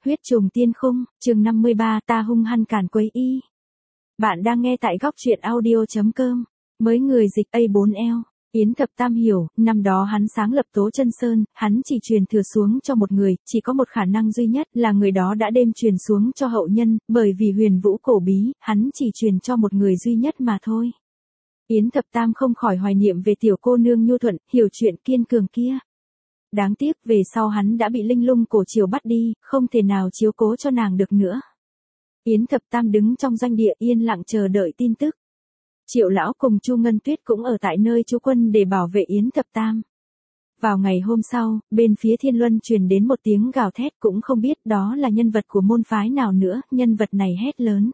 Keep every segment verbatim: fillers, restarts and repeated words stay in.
Huyết trùng tiên khung, chương năm mươi ba, ta hung hăng càn quấy y. Bạn đang nghe tại góc truyện audio.com. Mới người dịch A bốn L. Yến Thập Tam hiểu, năm đó hắn sáng lập Tố Chân Sơn, hắn chỉ truyền thừa xuống cho một người, chỉ có một khả năng duy nhất là người đó đã đêm truyền xuống cho hậu nhân, bởi vì huyền vũ cổ bí, hắn chỉ truyền cho một người duy nhất mà thôi. Yến Thập Tam không khỏi hoài niệm về tiểu cô nương nhu thuận, hiểu chuyện kiên cường kia. Đáng tiếc về sau hắn đã bị Linh Lung cổ triều bắt đi, không thể nào chiếu cố cho nàng được nữa. Yến Thập Tam đứng trong doanh địa yên lặng chờ đợi tin tức. Triệu lão cùng Chu Ngân Tuyết cũng ở tại nơi trú quân để bảo vệ Yến Thập Tam. Vào ngày hôm sau, bên phía Thiên Luân truyền đến một tiếng gào thét, cũng không biết đó là nhân vật của môn phái nào nữa, nhân vật này hét lớn.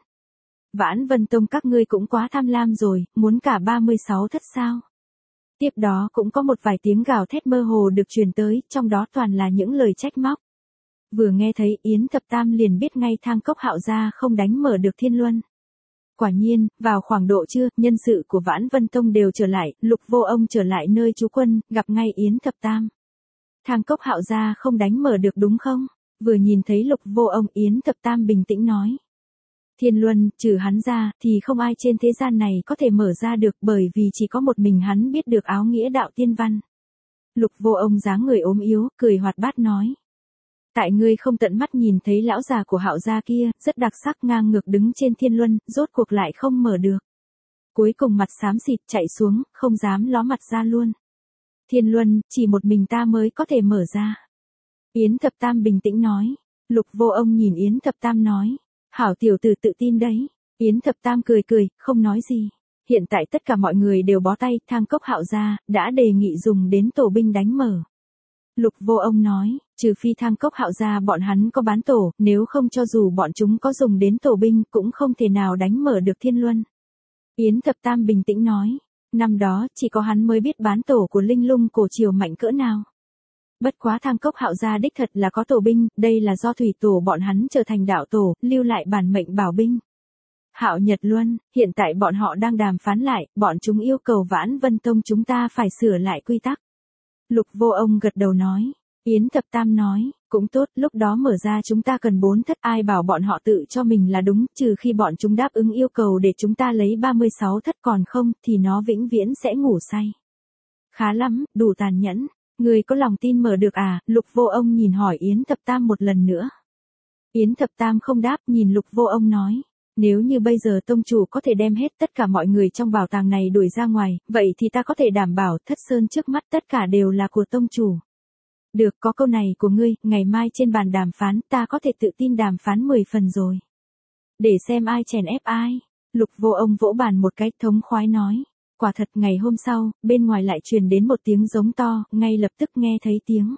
Vãn Vân Tông các ngươi cũng quá tham lam rồi, muốn cả ba mươi sáu thất sao? Tiếp đó cũng có một vài tiếng gào thét mơ hồ được truyền tới, trong đó toàn là những lời trách móc. Vừa nghe thấy Yến Thập Tam liền biết ngay Thang Cốc Hạo gia không đánh mở được Thiên Luân. Quả nhiên, vào khoảng độ trưa, nhân sự của Vãn Vân Tông đều trở lại, Lục Vô Ông trở lại nơi trú quân, gặp ngay Yến Thập Tam. Thang Cốc Hạo gia không đánh mở được đúng không? Vừa nhìn thấy Lục Vô Ông, Yến Thập Tam bình tĩnh nói. Thiên Luân, trừ hắn ra, thì không ai trên thế gian này có thể mở ra được, bởi vì chỉ có một mình hắn biết được áo nghĩa đạo tiên văn. Lục Vô Ông dáng người ốm yếu, cười hoạt bát nói. Tại ngươi không tận mắt nhìn thấy lão già của Hạo gia kia, rất đặc sắc ngang ngược đứng trên Thiên Luân, rốt cuộc lại không mở được. Cuối cùng mặt xám xịt chạy xuống, không dám ló mặt ra luôn. Thiên Luân, chỉ một mình ta mới có thể mở ra. Yến Thập Tam bình tĩnh nói. Lục Vô Ông nhìn Yến Thập Tam nói. Hảo tiểu tử tự tin đấy. Yến Thập Tam cười cười, không nói gì. Hiện tại tất cả mọi người đều bó tay, Thang Cốc Hạo gia đã đề nghị dùng đến tổ binh đánh mở. Lục Vô Ông nói, trừ phi Thang Cốc Hạo gia bọn hắn có bán tổ, nếu không cho dù bọn chúng có dùng đến tổ binh cũng không thể nào đánh mở được Thiên Luân. Yến Thập Tam bình tĩnh nói, năm đó chỉ có hắn mới biết bán tổ của Linh Lung cổ triều mạnh cỡ nào. Bất quá Thang Cốc Hạo gia đích thật là có tổ binh, đây là do thủy tổ bọn hắn trở thành đạo tổ, lưu lại bản mệnh bảo binh. Hạo Nhật Luân, hiện tại bọn họ đang đàm phán lại, bọn chúng yêu cầu Vãn Vân Tông chúng ta phải sửa lại quy tắc. Lục Vô Ông gật đầu nói. Yến Thập Tam nói, cũng tốt, lúc đó mở ra chúng ta cần bốn thất, ai bảo bọn họ tự cho mình là đúng, trừ khi bọn chúng đáp ứng yêu cầu để chúng ta lấy ba mươi sáu thất, còn không, thì nó vĩnh viễn sẽ ngủ say. Khá lắm, đủ tàn nhẫn. Người có lòng tin mở được à? Lục Vô Ông nhìn hỏi Yến Thập Tam một lần nữa. Yến Thập Tam không đáp, nhìn Lục Vô Ông nói. Nếu như bây giờ tông chủ có thể đem hết tất cả mọi người trong bảo tàng này đuổi ra ngoài, vậy thì ta có thể đảm bảo Thất Sơn trước mắt tất cả đều là của tông chủ. Được, có câu này của ngươi, ngày mai trên bàn đàm phán ta có thể tự tin đàm phán mười phần rồi. Để xem ai chèn ép ai. Lục Vô Ông vỗ bàn một cái thống khoái nói. Quả thật ngày hôm sau, bên ngoài lại truyền đến một tiếng giống to, ngay lập tức nghe thấy tiếng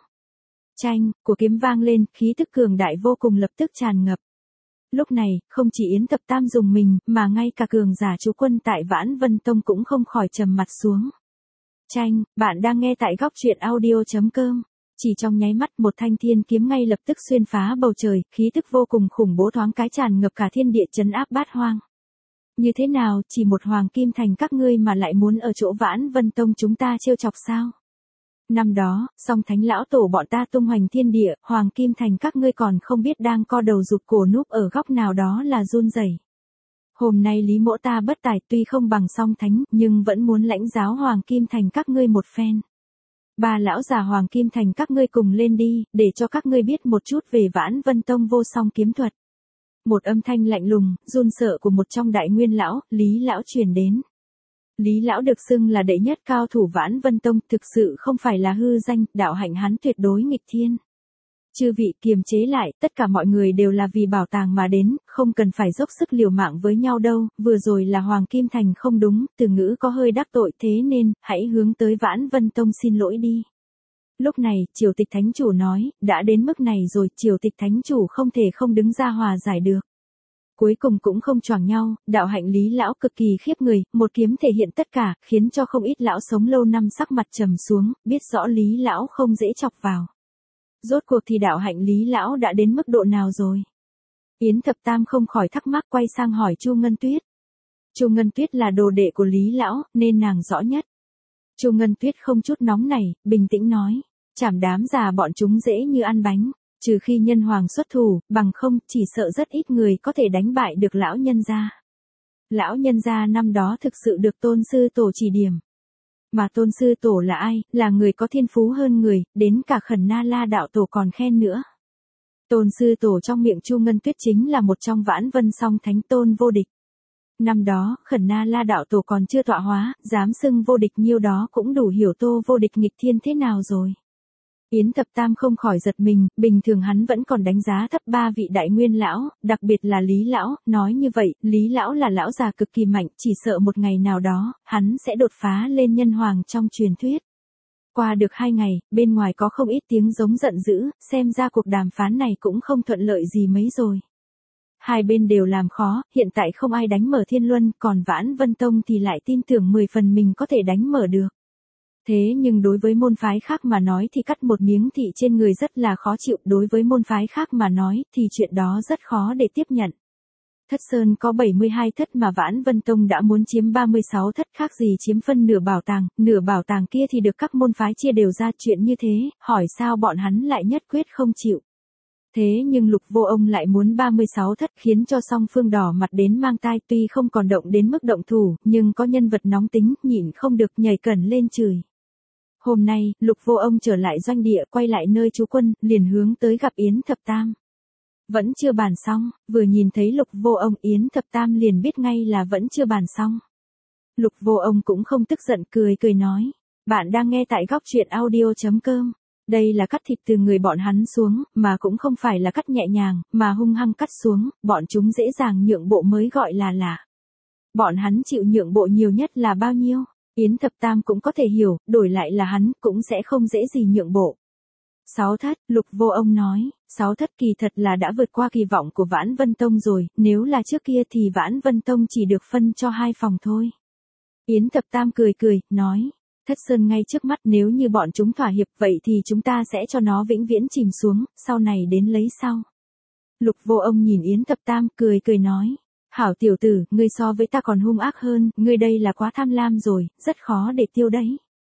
chanh của kiếm vang lên, khí tức cường đại vô cùng lập tức tràn ngập. Lúc này, không chỉ Yến Thập Tam dùng mình, mà ngay cả cường giả trú quân tại Vãn Vân Tông cũng không khỏi trầm mặt xuống. Chanh, bạn đang nghe tại góc truyện audio.com. Chỉ trong nháy mắt một thanh thiên kiếm ngay lập tức xuyên phá bầu trời, khí tức vô cùng khủng bố thoáng cái tràn ngập cả thiên địa trấn áp bát hoang. Như thế nào, chỉ một Hoàng Kim Thành các ngươi mà lại muốn ở chỗ Vãn Vân Tông chúng ta trêu chọc sao? Năm đó, song thánh lão tổ bọn ta tung hoành thiên địa, Hoàng Kim Thành các ngươi còn không biết đang co đầu rụt cổ núp ở góc nào đó là run rẩy. Hôm nay Lý Mỗ ta bất tài tuy không bằng song thánh, nhưng vẫn muốn lãnh giáo Hoàng Kim Thành các ngươi một phen. Ba lão già Hoàng Kim Thành các ngươi cùng lên đi, để cho các ngươi biết một chút về Vãn Vân Tông vô song kiếm thuật. Một âm thanh lạnh lùng, run sợ của một trong đại nguyên lão, Lý lão truyền đến. Lý lão được xưng là đệ nhất cao thủ Vãn Vân Tông, thực sự không phải là hư danh, đạo hạnh hắn tuyệt đối nghịch thiên. Chư vị kiềm chế lại, tất cả mọi người đều là vì bảo tàng mà đến, không cần phải dốc sức liều mạng với nhau đâu, vừa rồi là Hoàng Kim Thành không đúng, từ ngữ có hơi đắc tội, thế nên, hãy hướng tới Vãn Vân Tông xin lỗi đi. Lúc này, Triều Tịch Thánh Chủ nói, đã đến mức này rồi, Triều Tịch Thánh Chủ không thể không đứng ra hòa giải được. Cuối cùng cũng không choảng nhau, đạo hạnh Lý lão cực kỳ khiếp người, một kiếm thể hiện tất cả, khiến cho không ít lão sống lâu năm sắc mặt trầm xuống, biết rõ Lý lão không dễ chọc vào. Rốt cuộc thì đạo hạnh Lý lão đã đến mức độ nào rồi? Yến Thập Tam không khỏi thắc mắc quay sang hỏi Chu Ngân Tuyết. Chu Ngân Tuyết là đồ đệ của Lý lão, nên nàng rõ nhất. Chu Ngân Tuyết không chút nóng nảy, bình tĩnh nói, chảm đám già bọn chúng dễ như ăn bánh. Trừ khi nhân hoàng xuất thủ, bằng không, chỉ sợ rất ít người có thể đánh bại được lão nhân gia. Lão nhân gia năm đó thực sự được tôn sư tổ chỉ điểm. Mà tôn sư tổ là ai, là người có thiên phú hơn người, đến cả Khẩn Na La đạo tổ còn khen nữa. Tôn sư tổ trong miệng Chu Ngân Tuyết chính là một trong Vãn Vân Song Thánh Tôn vô địch. Năm đó, Khẩn Na La đạo tổ còn chưa tọa hóa, dám xưng vô địch nhiêu đó cũng đủ hiểu Tô vô địch nghịch thiên thế nào rồi. Yến Thập Tam không khỏi giật mình, bình thường hắn vẫn còn đánh giá thấp ba vị đại nguyên lão, đặc biệt là Lý lão, nói như vậy, Lý lão là lão già cực kỳ mạnh, chỉ sợ một ngày nào đó, hắn sẽ đột phá lên nhân hoàng trong truyền thuyết. Qua được hai ngày, bên ngoài có không ít tiếng giống giận dữ, xem ra cuộc đàm phán này cũng không thuận lợi gì mấy rồi. Hai bên đều làm khó, hiện tại không ai đánh mở Thiên Luân, còn Vãn Vân Tông thì lại tin tưởng mười phần mình có thể đánh mở được. Thế nhưng đối với môn phái khác mà nói thì cắt một miếng thị trên người rất là khó chịu, đối với môn phái khác mà nói thì chuyện đó rất khó để tiếp nhận. Thất Sơn có bảy mươi hai thất mà Vãn Vân Tông đã muốn chiếm ba mươi sáu thất, khác gì chiếm phân nửa bảo tàng, nửa bảo tàng kia thì được các môn phái chia đều ra, chuyện như thế, hỏi sao bọn hắn lại nhất quyết không chịu. Thế nhưng Lục Vô Ông lại muốn ba mươi sáu thất, khiến cho song phương đỏ mặt đến mang tai, tuy không còn động đến mức động thủ, nhưng có nhân vật nóng tính, nhịn không được nhảy cẩn lên chửi. Hôm nay, Lục Vô Ông trở lại doanh địa, quay lại nơi trú quân, liền hướng tới gặp Yến Thập Tam. Vẫn chưa bàn xong, vừa nhìn thấy Lục Vô Ông, Yến Thập Tam liền biết ngay là vẫn chưa bàn xong. Lục Vô Ông cũng không tức giận, cười cười nói, bạn đang nghe tại góc truyện audio chấm com. Đây là cắt thịt từ người bọn hắn xuống, mà cũng không phải là cắt nhẹ nhàng, mà hung hăng cắt xuống, bọn chúng dễ dàng nhượng bộ mới gọi là lạ. Bọn hắn chịu nhượng bộ nhiều nhất là bao nhiêu? Yến Thập Tam cũng có thể hiểu, đổi lại là hắn, cũng sẽ không dễ gì nhượng bộ. Sáu thất, Lục Vô Ông nói, sáu thất kỳ thật là đã vượt qua kỳ vọng của Vãn Vân Tông rồi, nếu là trước kia thì Vãn Vân Tông chỉ được phân cho hai phòng thôi. Yến Thập Tam cười cười, nói, Thất Sơn ngay trước mắt, nếu như bọn chúng thỏa hiệp vậy thì chúng ta sẽ cho nó vĩnh viễn chìm xuống, sau này đến lấy sau. Lục Vô Ông nhìn Yến Thập Tam, cười cười nói, hảo tiểu tử, ngươi so với ta còn hung ác hơn, ngươi đây là quá tham lam rồi, rất khó để tiêu đấy.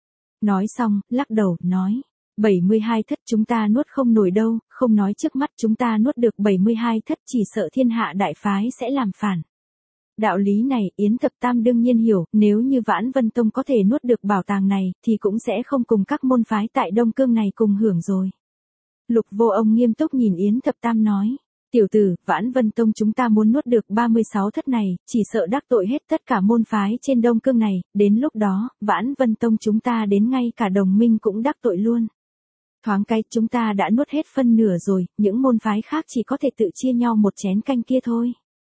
Nói xong, lắc đầu, nói, bảy mươi hai thất chúng ta nuốt không nổi đâu, không nói trước mắt chúng ta nuốt được bảy mươi hai thất, chỉ sợ thiên hạ đại phái sẽ làm phản. Đạo lý này, Yến Thập Tam đương nhiên hiểu, nếu như Vãn Vân Tông có thể nuốt được bảo tàng này, thì cũng sẽ không cùng các môn phái tại Đông Cương này cùng hưởng rồi. Lục Vô Ông nghiêm túc nhìn Yến Thập Tam nói, tiểu tử, Vãn Vân Tông chúng ta muốn nuốt được ba mươi sáu thất này, chỉ sợ đắc tội hết tất cả môn phái trên Đông Cương này, đến lúc đó, Vãn Vân Tông chúng ta đến ngay cả đồng minh cũng đắc tội luôn. Thoáng cái, chúng ta đã nuốt hết phân nửa rồi, những môn phái khác chỉ có thể tự chia nhau một chén canh kia thôi.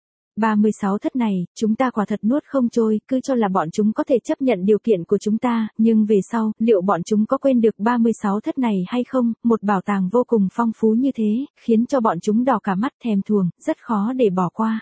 ba mươi sáu thất này, chúng ta quả thật nuốt không trôi, cứ cho là bọn chúng có thể chấp nhận điều kiện của chúng ta, nhưng về sau, liệu bọn chúng có quên được ba mươi sáu thất này hay không, một bảo tàng vô cùng phong phú như thế, khiến cho bọn chúng đỏ cả mắt thèm thuồng, rất khó để bỏ qua.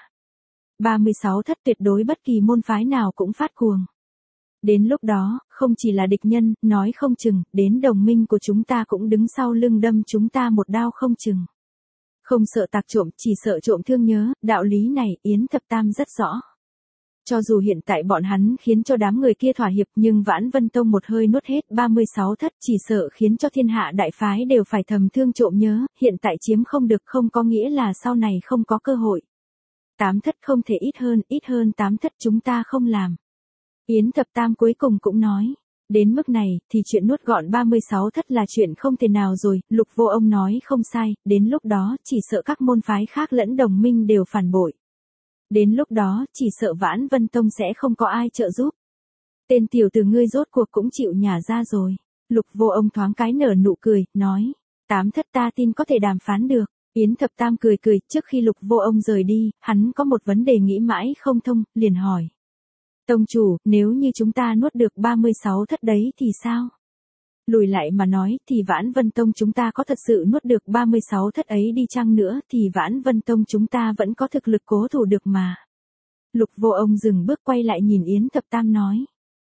ba mươi sáu thất tuyệt đối bất kỳ môn phái nào cũng phát cuồng. Đến lúc đó, không chỉ là địch nhân, nói không chừng, đến đồng minh của chúng ta cũng đứng sau lưng đâm chúng ta một đao không chừng. Không sợ tặc trộm, chỉ sợ trộm thương nhớ, đạo lý này, Yến Thập Tam rất rõ. Cho dù hiện tại bọn hắn khiến cho đám người kia thỏa hiệp, nhưng Vãn Vân Tông một hơi nuốt hết ba mươi sáu thất, chỉ sợ khiến cho thiên hạ đại phái đều phải thầm thương trộm nhớ, hiện tại chiếm không được không có nghĩa là sau này không có cơ hội. Tám thất không thể ít hơn, ít hơn tám thất chúng ta không làm. Yến Thập Tam cuối cùng cũng nói, đến mức này, thì chuyện nuốt gọn ba mươi sáu thất là chuyện không thể nào rồi, Lục Vô Ông nói không sai, đến lúc đó, chỉ sợ các môn phái khác lẫn đồng minh đều phản bội. Đến lúc đó, chỉ sợ Vãn Vân Tông sẽ không có ai trợ giúp. Tên tiểu tử ngươi rốt cuộc cũng chịu nhả ra rồi. Lục Vô Ông thoáng cái nở nụ cười, nói, tám thất ta tin có thể đàm phán được. Yến Thập Tam cười cười, trước khi Lục Vô Ông rời đi, hắn có một vấn đề nghĩ mãi không thông, liền hỏi. Tông chủ, nếu như chúng ta nuốt được ba mươi sáu thất đấy thì sao? Lùi lại mà nói, thì Vãn Vân Tông chúng ta có thật sự nuốt được ba mươi sáu thất ấy đi chăng nữa, thì Vãn Vân Tông chúng ta vẫn có thực lực cố thủ được mà. Lục Vô Ông dừng bước quay lại nhìn Yến Thập Tam nói.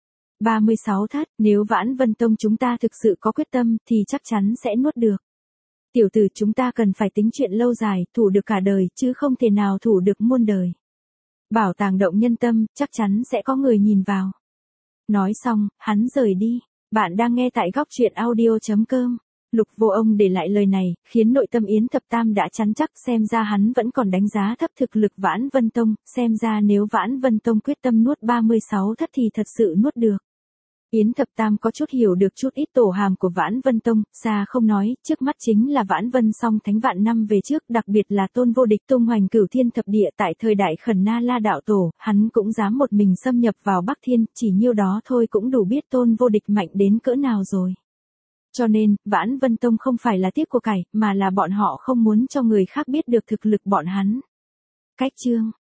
ba mươi sáu thất, nếu Vãn Vân Tông chúng ta thực sự có quyết tâm, thì chắc chắn sẽ nuốt được. Tiểu tử chúng ta cần phải tính chuyện lâu dài, thủ được cả đời, chứ không thể nào thủ được muôn đời. Bảo tàng động nhân tâm, chắc chắn sẽ có người nhìn vào. Nói xong, hắn rời đi. Bạn đang nghe tại góc truyện audio chấm com. Lục Vô Ông để lại lời này, khiến nội tâm Yến Thập Tam đã chắn chắc, xem ra hắn vẫn còn đánh giá thấp thực lực Vãn Vân Tông, xem ra nếu Vãn Vân Tông quyết tâm nuốt ba mươi sáu thất thì thật sự nuốt được. Yến Thập Tam có chút hiểu được chút ít tổ hàm của Vãn Vân Tông, xa không nói, trước mắt chính là Vãn Vân song thánh vạn năm về trước, đặc biệt là Tôn Vô Địch tung hoành cửu thiên thập địa tại thời đại Khẩn Na La đạo tổ, hắn cũng dám một mình xâm nhập vào Bắc Thiên, chỉ nhiêu đó thôi cũng đủ biết Tôn Vô Địch mạnh đến cỡ nào rồi. Cho nên, Vãn Vân Tông không phải là tiếc của cải, mà là bọn họ không muốn cho người khác biết được thực lực bọn hắn. Cách chương